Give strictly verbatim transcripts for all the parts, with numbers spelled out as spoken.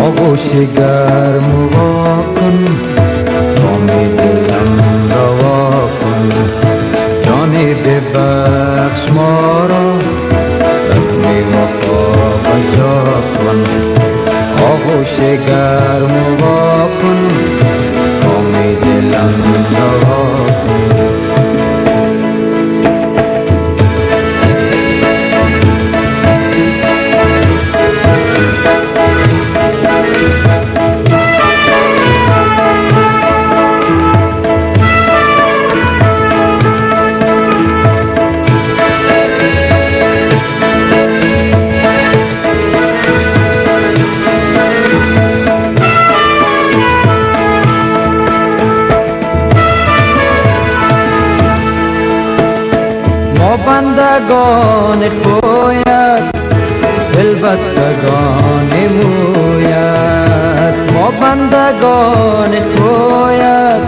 آغوش گرم وا کن، کام دلم روا کن، جان ببخش ما را، رسم وفا بجا کن. آغوش گرم وا کن، کام دلم روا کن. بندگان کویت، دلبستگان مویت، ما بندگان کویت،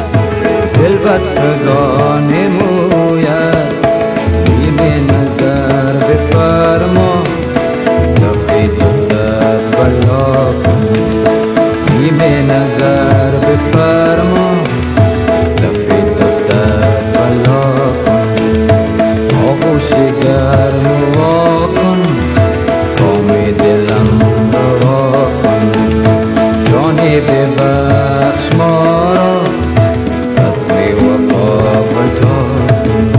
دلبستگان مویت. نیمه نظر بفرما، لب دوست بلا کن. نیمه نظر بفرما، لب دوست بلا کن. آغوش گرم وا کن، کام دلم روا کن، جان ببخش ما را، رسم وفا بجا کن.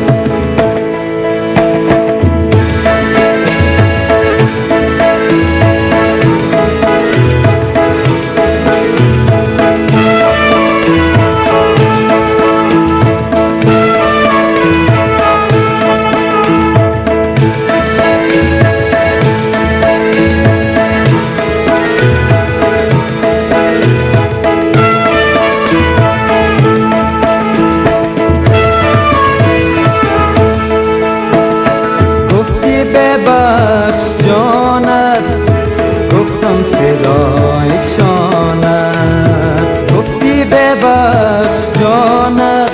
ببخش جانت، گفتم فدای شانت. گفتی ببخش جانت،